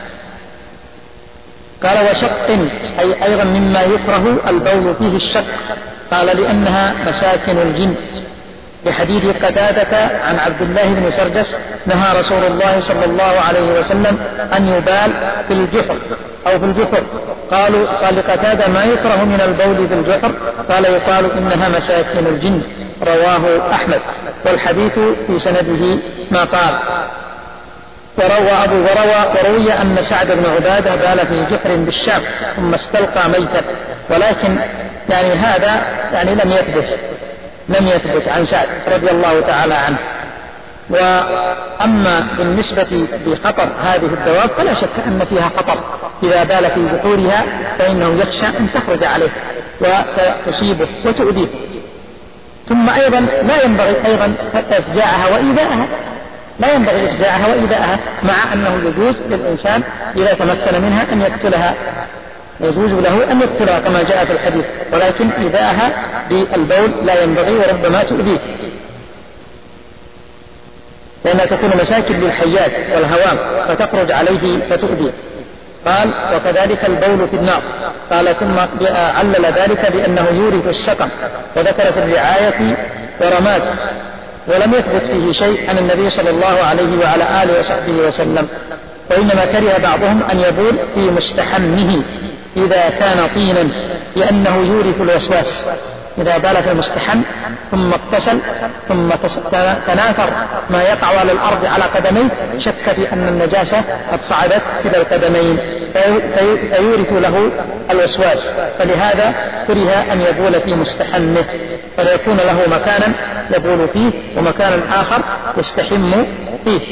قال: وشق، أي أيضا مما يكره البول فيه الشق، قال: لأنها مساكن الجن، لحديث قتادة عن عبد الله بن سرجس: نهى رسول الله صلى الله عليه وسلم أن يبال في الجحر أو في الجحر. قالوا: قال لقتادة: ما يكره من البول في الجحر؟ قال: يقال إنها مساكن الجن. رواه أحمد، والحديث في سنده ما قال. وروى أبو وروى وروي أن سعد بن عبادة بال في جحر بالشام ثم استلقى ميتا، ولكن يعني هذا يعني لم يثبت لم يثبت عن سعد رضي الله تعالى عنه. وأما بالنسبة لخطر هذه الدواب فلا شك أن فيها خطر، إذا بال في جحورها فإنه يخشى أن تخرج عليه وتصيبه وتؤذيه. ثم أيضا لا ينبغي أيضا إفزاعها وإيذاءها لا ينبغي إفزاعها وإيذاءها مع أنه يجوز للإنسان إذا تمكن منها أن يقتلها، يجوز له أن يقتلها كما جاء في الحديث، ولكن إيذاءها بالبول لا ينبغي وربما تؤذيه، لأنها تكون مساكن للحيات والهوام فتخرج عليه فتؤذيه. قال: وكذلك البول في النار. قال: ثم علل ذلك بأنه يورث السقم، وذكر في الرعاية ورماد، ولم يثبت فيه شيء عن النبي صلى الله عليه وعلى آله وصحبه وسلم، وإنما كره بعضهم أن يبول في مستحمه إذا كان طينا، لأنه يورث الوسواس. إذا بال في المستحم ثم اغتسل ثم تناثر ما يقع على الأرض على قدميه شك في أن النجاسة قد صعدت إلى القدمين فيورث له الوسواس، فلهذا كره أن يبول في مستحمه، فليكون له مكانا يبول فيه ومكانا آخر يستحم فيه.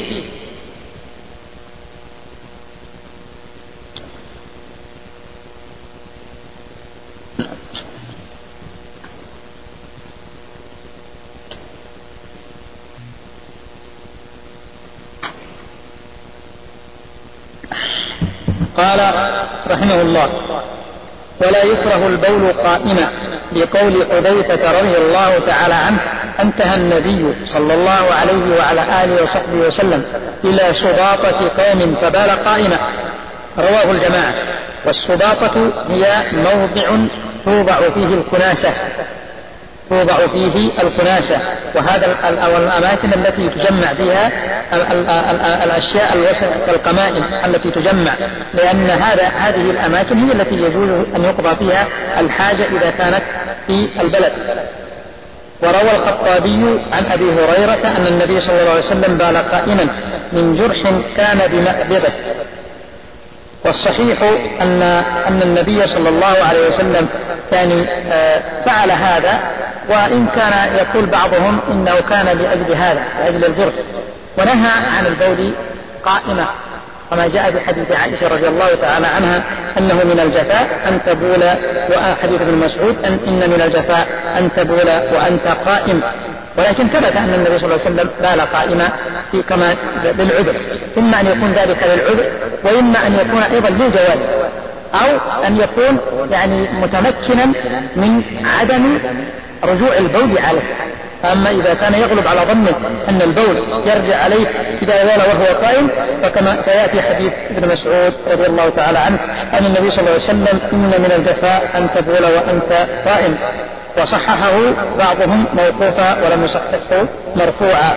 قال رحمه الله: ولا يكره البول قائما، لقول حذيفة رضي الله تعالى عنه: انتهى النبي صلى الله عليه وعلى آله وصحبه وسلم إلى سباطة قوم فبال قائما. رواه الجماعة. والسباطة هي موضع توضع فيه الكناسة توضع فيه الكناسة وهذا الأماكن التي تجمع فيها الأشياء الوسط كالقمائم التي تجمع، لأن هذا هذه الأماكن هي التي يجوز أن يقضى فيها الحاجة إذا كانت في البلد. وروى الخطابي عن أبي هريرة أن النبي صلى الله عليه وسلم بال قائما من جرح كان بمأبضه. والصحيح أن أن النبي صلى الله عليه وسلم يعني فعل هذا، وإن كان يقول بعضهم إنه كان لأجل هذا لأجل الجرح، ونهى عن البول قائمة كما جاء في حديث عائشة رضي الله تعالى عنها أنه من الجفاء أن تبول، وحديث ابن مسعود أن إن من الجفاء أن تبول وأنت قائم. ولكن ثبت أن النبي صلى الله عليه وسلم بال قائما في كما للعذر، إما أن يكون ذلك للعذر وإما أن يكون أيضا للجواز، أو أن يكون يعني متمكنا من عدم رجوع البول عليه، أما إذا كان يغلب على ظنه أن البول يرجع عليه إذا بال وهو قائم، فكما فيأتي حديث ابن مسعود رضي الله تعالى عنه أن النبي صلى الله عليه وسلم إن من الجفاء أن تبول وأنت قائم، وصححه بعضهم موقوفا ولم يصححه مرفوعا.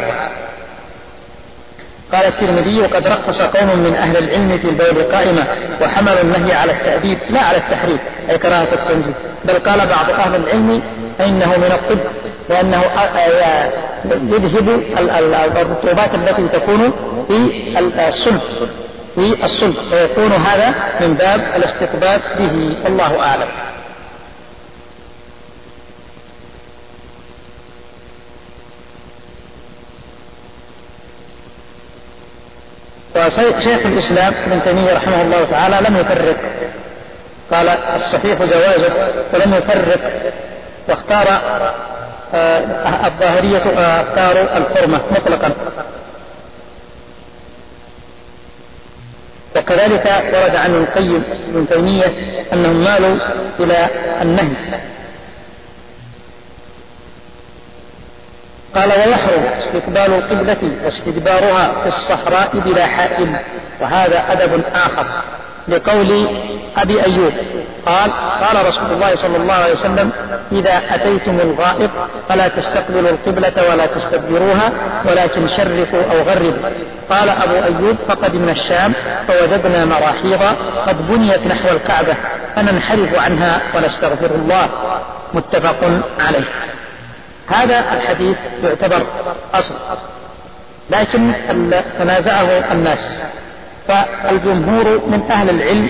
قال الترمذي: وقد رخص قوم من أهل العلم في البول قائمة، وحملوا النهي على التأديب لا على التحريم أي كراهة التنزيه، بل قال بعض أهل العلم إنه من الطب، لأنه يذهب الرطوبات التي تكون في الصلب في الصلب ويكون هذا من باب الاستقبال به، الله أعلم. وشيخ الإسلام ابن تيمية رحمه الله تعالى لم يفرق، قال الصحيح جوازه ولم يفرق، واختار الظاهرية اختاروا الحرمة مطلقا. وكذلك ورد عن القيم ابن تيمية أنهم مالوا إلى النهي. قال: ويحرم استقبال القبلة واستدبارها في الصحراء بلا حائل، وهذا أدب آخر، لقول أبي أيوب قال: قال رسول الله صلى الله عليه وسلم: إذا أتيتم الغائط فلا تستقبلوا القبلة ولا تستدبروها ولكن شرفوا أو غربوا. قال أبو أيوب: فقدمنا الشام فوجدنا مراحيض قد بنيت نحو الكعبة فننحرف عنها ونستغفر الله. متفق عليه. هذا الحديث يعتبر أصل، لكن تنازعه الناس، فالجمهور من أهل العلم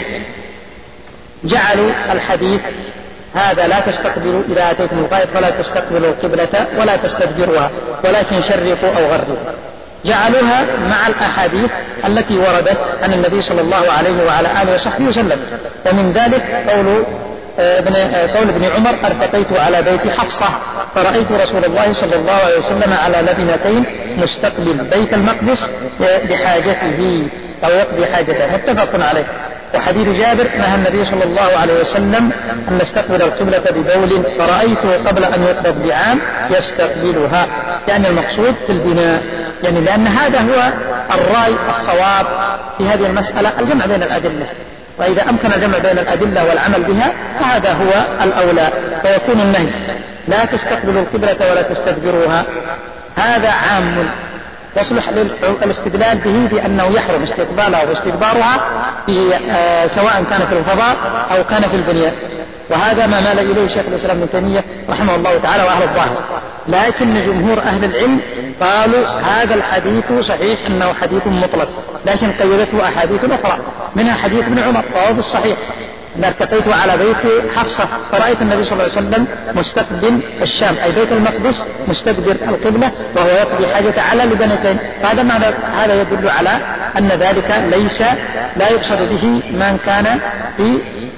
جعلوا الحديث هذا لا تستقبلوا إذا أتيتم الغائط فلا تستقبلوا القبلة ولا تستدبروها ولكن شرفوا أو غربوا، جعلوها مع الأحاديث التي وردت عن النبي صلى الله عليه وعلى آله وصحبه وسلم. ومن ذلك قول ابن قول ابن عمر: ارتقيت على بيت حفصة فرأيت رسول الله صلى الله عليه وسلم على لبنتين مستقبل بيت المقدس لحاجته أو يقضي حاجته. متفق عليه. وحديث جابر: نهى النبي صلى الله عليه وسلم أن نستقبل القبلة ببول فرأيته قبل أن يقبض بعام يستقبلها، يعني المقصود في البناء، يعني لأن هذا هو الرأي الصواب في هذه المسألة، الجمع بين الأدلة، وإذا أمكن الجمع بين الأدلة والعمل بها فهذا هو الأولى، فيكون النهي لا تستقبلوا القبلة ولا تستدبروها هذا عام يصلح للاستدلال به في أنه يحرم استقبالها واستدبارها في آه سواء كان في الفضاء أو كان في البنيان، وهذا ما مال إليه شيخ الإسلام ابن تيمية رحمه الله تعالى وأهل الظاهر. لكن جمهور أهل العلم قالوا هذا الحديث صحيح أنه حديث مطلق، لكن قيدته أحاديث أخرى، منها حديث ابن عمر وهو الصحيح: أن ارتقيت على بيت حفصة فرأيت النبي صلى الله عليه وسلم مستقبل الشام أي بيت المقدس مستدبر القبلة وهو يقضي حاجة على لبنتين. هذا معنى هذا يدل على أن ذلك ليس لا يقصد به من كان في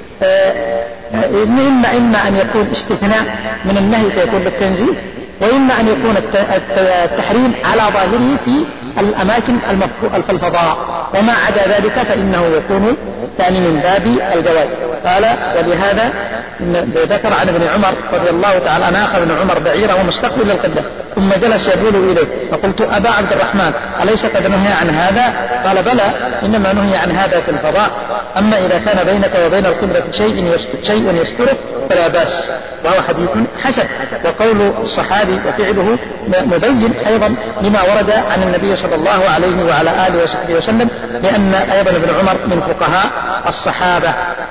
إما إما أن يكون استثناء من النهي فيكون للتنزيه، وإما أن يكون التحريم على ظاهره في الأماكن في الفضاء، وما عدا ذلك فإنه يكون ثاني من باب الجواز. قال: ولهذا ذكر عن ابن عمر رضي الله تعالى عنه: أخذ ابن عمر بعيره مستقبل القبلة ثم جلس يبول إليه، فقلت: أبا عبد الرحمن أليس قد نهي عن هذا؟ قال: بلى، إنما نهي عن هذا في الفضاء، أما إذا كان بينك وبين القبلة شيء شيء يسترك فلا بأس. وهو حديث حسن. وقول الصحابي وفعله مبين أيضا لما ورد عن النبي صلى الله عليه وعلى آله وصحبه وسلم، لأن أيضا ابن عمر من فقهاء الصحابة.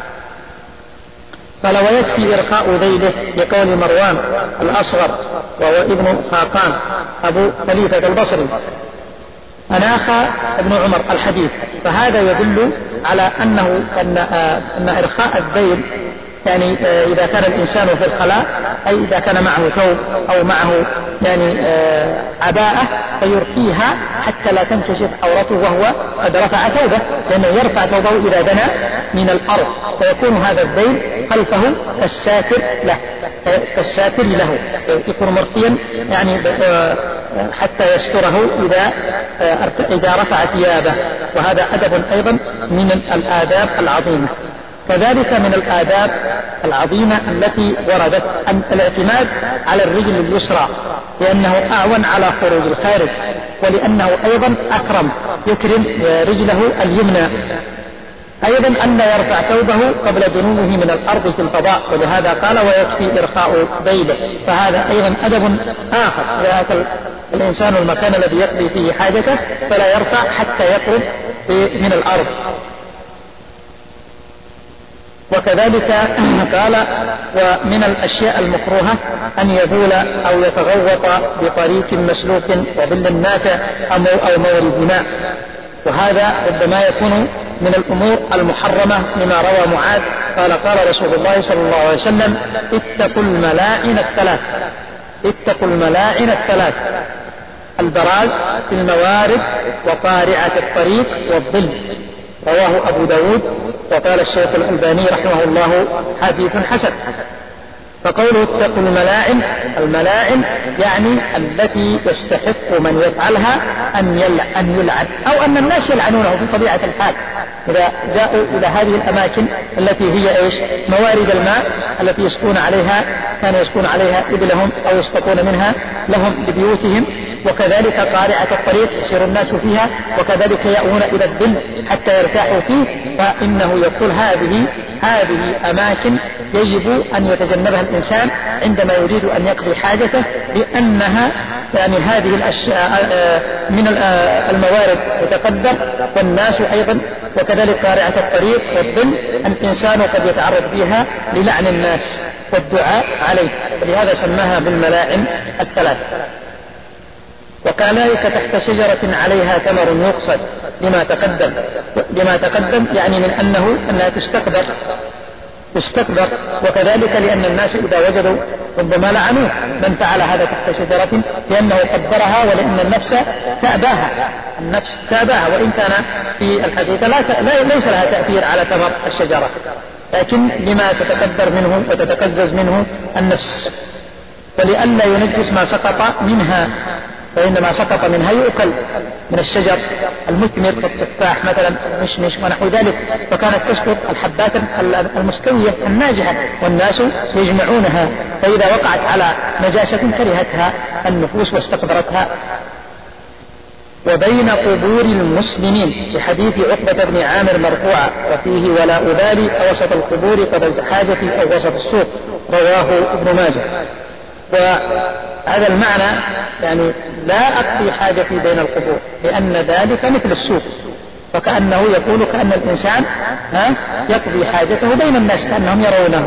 قال: ويكفي إرخاء ذيله لقول مروان الأصغر وهو ابن خاقان أبو خليفة البصري أناخ ابن عمر الحديث، فهذا يدل على أنه أن, أن إرخاء الذيل يعني إذا كان الإنسان في الخلاء أي إذا كان معه ثوب أو معه يعني عباءة فيرخيها حتى لا تنكشف عورته وهو قد رفع ثوبه، لأنه يرفع ثوبه إذا دنا من الأرض، فيكون هذا الذيل خلفه كالساتر له كالساتر له يكون مرخيا يعني حتى يستره إذا إذا رفع ثيابه. وهذا أدب أيضا من الآداب العظيمة. كذلك من الآداب العظيمة التي وردت أن الاعتماد على الرجل اليسرى، لأنه أعون على خروج الخارج، ولأنه أيضا أكرم يكرم رجله اليمنى. أيضا أن يرفع ثوبه قبل دنوه من الأرض في الفضاء، ولهذا قال ويكفي إرخاء ذيله، فهذا أيضا أدب آخر. إذا أتى الإنسان المكان الذي يقضي فيه حاجته فلا يرفع حتى يقرب من الأرض. وكذلك قال ومن الأشياء المكروهة أن يبول أو يتغوط بطريق مسلوك وظل نافع أو مورد ماء، وهذا ربما يكون من الأمور المحرمة لما روى معاذ قال قال رسول الله صلى الله عليه وسلم اتقوا الملاعن الثلاث اتقوا الملاعن الثلاث البراز في الموارد وقارعة الطريق والظل، رواه أبو داود، وقال الشيخ الألباني رحمه الله حديث حسن. فقوله اتقوا الملاعن، الملاعن يعني التي يستحق من يفعلها أن يلعن أو أن الناس يلعنونه في طبيعة الحال. إذا جاءوا إلى هذه الأماكن التي هي إيش موارد الماء التي يسكون عليها، كانوا يسكون عليها إبلهم أو يستقون منها لهم لبيوتهم، وكذلك قارعة الطريق يسير الناس فيها، وكذلك يأوون إلى الظل حتى يرتاحوا فيه، فإنه يقول هذه هذه أماكن يجب أن يتجنبها الإنسان عندما يريد أن يقضي حاجته، لأنها يعني هذه الأشياء من الموارد تتقدر، والناس أيضا، وكذلك قارعة الطريق والظل الإنسان قد يتعرض بها للعن الناس والدعاء عليه، ولهذا سماها بالملاعن الثلاث. وكذلك تحت شجرة عليها ثمر يقصد لما تقدم لما تقدم يعني من أنه أنها تستقدر تستكبر، وكذلك لأن الناس إذا وجدوا ربما لعنوه من فعل هذا تحت شجرة، لأنه قدرها ولأن النفس تأباها النفس تأباها وإن كان في الحقيقة لا ليس لها تأثير على ثمر الشجرة، لكن لما تتقدر منه وتتقزز منه النفس، ولئلا ينجس ما سقط منها، فإن ما سقط منها يؤكل من الشجر المثمر كالتفاح مثلا مشمش ونحو ذلك، فكانت تسقط الحبات المستوية الناجحة والناس يجمعونها، فإذا وقعت على نجاسة كرهتها النفوس واستقدرتها. وبين قبور المسلمين لحديث عقبة بن عامر مرفوعا وفيه ولا أبالي أوسط القبور قبل حاجتي أو وسط السوق، رواه ابن ماجه. وهذا المعنى يعني لا أقضي حاجتي بين القبور، لأن ذلك مثل السوق، فكأنه يقول كأن الإنسان ها يقضي حاجته بين الناس كأنهم يرونه.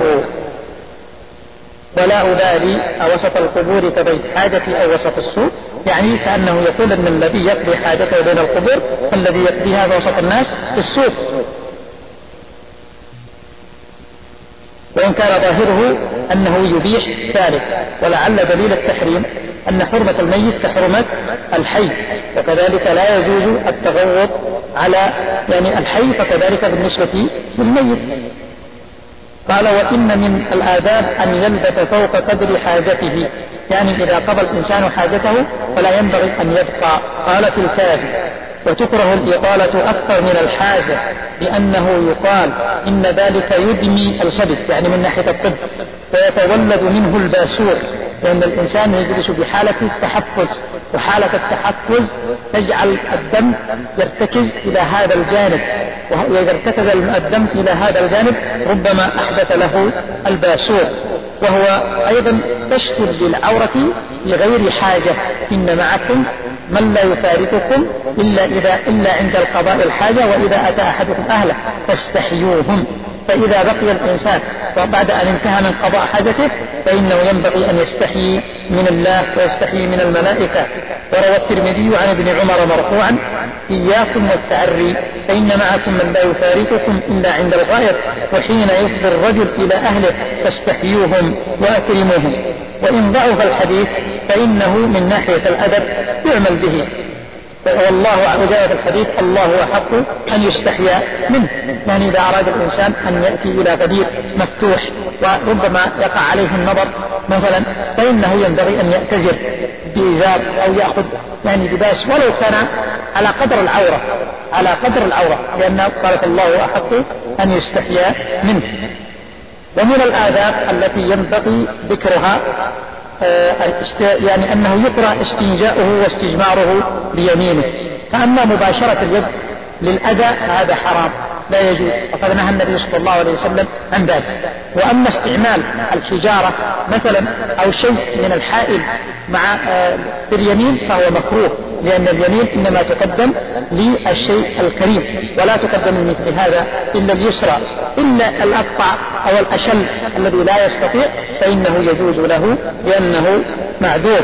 ولا أبالي أوسط القبور كبيت حاجتي أو وسط السوق، يعني كأنه يقول أن الذي يقضي حاجته بين القبور الذي يقضي هذا وسط الناس في السوق، وإن كان ظاهره أنه يبيح ذلك. ولعل دليل التحريم أن حرمة الميت كحرمة الحي، وكذلك لا يجوز التغوط على يعني الحي، فكذلك بالنسبة للميت. قال وإن من الآداب أن يلبث فوق قدر حاجته، يعني إذا قضى الإنسان حاجته فلا ينبغي أن يبقى. قال في الكافي وتكره الإطالة أكثر من الحاجة، لأنه يقال إن ذلك يدمي الكبد يعني من ناحية الطب، ويتولد منه الباسور، لأن الإنسان يجلس بحالة التحفز، وحالة التحفز تجعل الدم يرتكز إلى هذا الجانب، وإذا ارتكز الدم إلى هذا الجانب ربما أحدث له الباسور، وهو أيضا تشكل بالعورة بغير حاجة. إن معكم من لا يفارقكم إلا, إذا إلا عند القضاء الحاجة، وإذا أتى أحدكم أهله فاستحيوهم. فإذا بقي الإنسان وبعد أن انتهى من قضاء حاجته فإنه ينبغي أن يستحيي من الله ويستحيي من الملائكة. وروى الترمذي عن ابن عمر مرفوعا إياكم والتعري فإن معكم من لا يفارقكم إلا عند الغائط، وحين يفضي الرجل إلى أهله فاستحيوهم وأكرموهم. وإن ضعف الحديث فإنه من ناحية الأدب يعمل به، والله وجاء في الحديث الله أحق أن يستحيا منه، يعني إذا أراد الإنسان أن يأتي إلى غدير مفتوح وربما يقع عليه النظر مثلا فإنه ينبغي أن يأتزر بإزار أو يأخذ يعني لباس ولو كان على قدر العورة على قدر العورة لأن قالت الله أحق أن يستحيا منه. ومن الآداب التي ينبغي ذكرها يعني أنه يقرأ استنجاؤه واستجماره بيمينه، فأما مباشرة اليد للأذى هذا حرام لا يجوز، وقد نهى النبي صلى الله عليه وسلم عن ذلك. وأما استعمال الحجارة مثلا أو شيء من الحائل مع باليمين فهو مكروه، لأن اليمين إنما تقدم للشيء الكريم ولا تقدم مثل هذا إلا اليسرى، إلا الأقطع أو الأشل الذي لا يستطيع فإنه يجوز له لأنه معذور.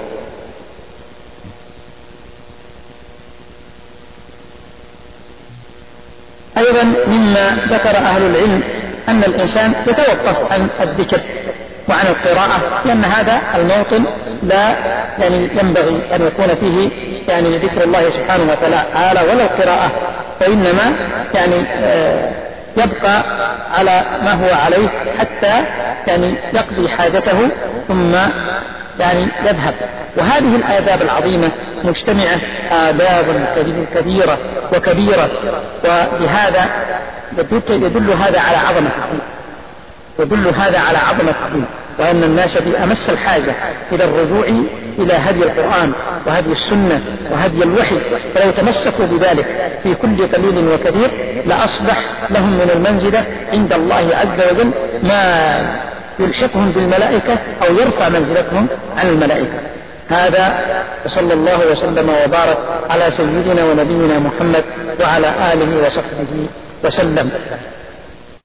أيضا مما ذكر أهل العلم أن الإنسان يتوقف عن الذكر وعن القراءة، لأن هذا الموطن لا يعني ينبغي أن يكون فيه يعني ذكر الله سبحانه وتعالى ولا القراءة، وإنما يعني يبقى على ما هو عليه حتى يعني يقضي حاجته ثم يعني يذهب. وهذه الآداب العظيمة مجتمعة آداب كبيرة وكبيرة، وبهذا يدل هذا على عظمة الدين يدل هذا على عظمة الدين وأن الناس بأمس الحاجة إلى الرجوع إلى هدي القرآن وهدي السنة وهدي الوحي، فلو تمسكوا بذلك في كل قليل وكبير لأصبح لهم من المنزلة عند الله عز وجل ما يلحقهم بالملائكة أو يرفع منزلتهم عن الملائكة. هذا وصلى الله وسلم وبارك على سيدنا ونبينا محمد وعلى آله وصحبه وسلم.